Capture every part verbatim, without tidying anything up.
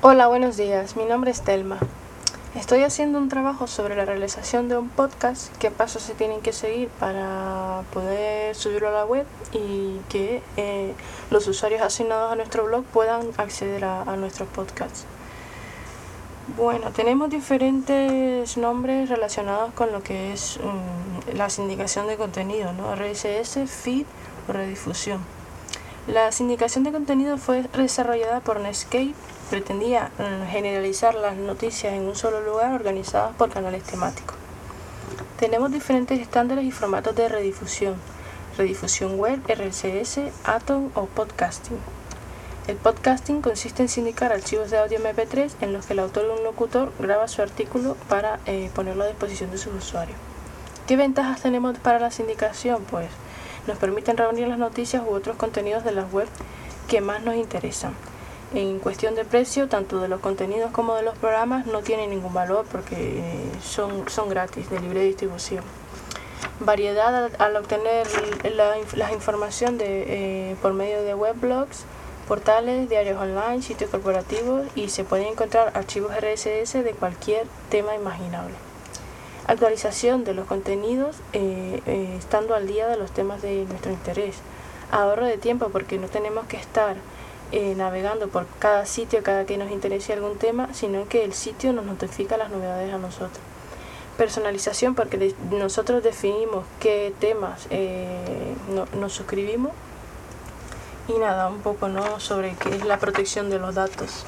Hola, buenos días. Mi nombre es Telma. Estoy haciendo un trabajo sobre la realización de un podcast, qué pasos se tienen que seguir para poder subirlo a la web y que eh, los usuarios asignados a nuestro blog puedan acceder a, a nuestros podcasts. Bueno, tenemos diferentes nombres relacionados con lo que es um, la sindicación de contenido, ¿no? R S S, feed o redifusión. La sindicación de contenido fue desarrollada por Netscape. Pretendía generalizar las noticias en un solo lugar organizadas por canales temáticos. Tenemos diferentes estándares y formatos de redifusión: redifusión web, R S S, Atom o podcasting. El podcasting consiste en sindicar archivos de audio eme pe tres en los que el autor o un locutor graba su artículo para eh, ponerlo a disposición de sus usuarios. ¿Qué ventajas tenemos para la sindicación? Pues nos permiten reunir las noticias u otros contenidos de las webs que más nos interesan. En cuestión de precio, tanto de los contenidos como de los programas no tienen ningún valor porque son, son gratis, de libre distribución. Variedad al, al obtener la, la información de, eh, por medio de weblogs, portales, diarios online, sitios corporativos, y se pueden encontrar archivos R S S de cualquier tema imaginable. Actualización de los contenidos eh, eh, estando al día de los temas de nuestro interés. Ahorro de tiempo porque no tenemos que estar Eh, navegando por cada sitio cada que nos interese algún tema, sino que el sitio nos notifica las novedades a nosotros. Personalización porque de, nosotros definimos qué temas eh, no, nos suscribimos. Y nada, un poco ¿no? sobre qué es la protección de los datos.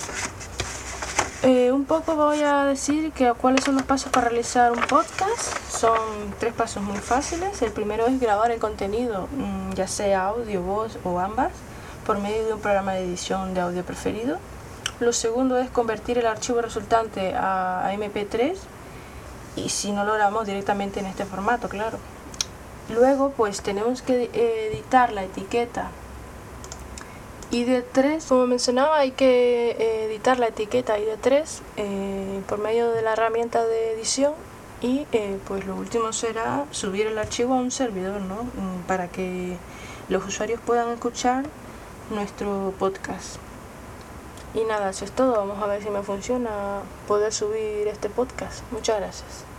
Eh, un poco voy a decir que cuáles son los pasos para realizar un podcast. Son tres pasos muy fáciles. El primero es grabar el contenido, ya sea audio, voz o ambas, por medio de un programa de edición de audio preferido. Lo segundo es convertir el archivo resultante a, a eme pe tres, y si no lo logramos directamente en este formato, claro. Luego pues tenemos que editar la etiqueta I D tres. Como mencionaba, hay que editar la etiqueta I D tres eh, por medio de la herramienta de edición. Y eh, pues lo último será subir el archivo a un servidor, ¿no? Para que los usuarios puedan escuchar nuestro podcast. Y nada, eso es todo. Vamos a ver si me funciona poder subir este podcast. Muchas gracias.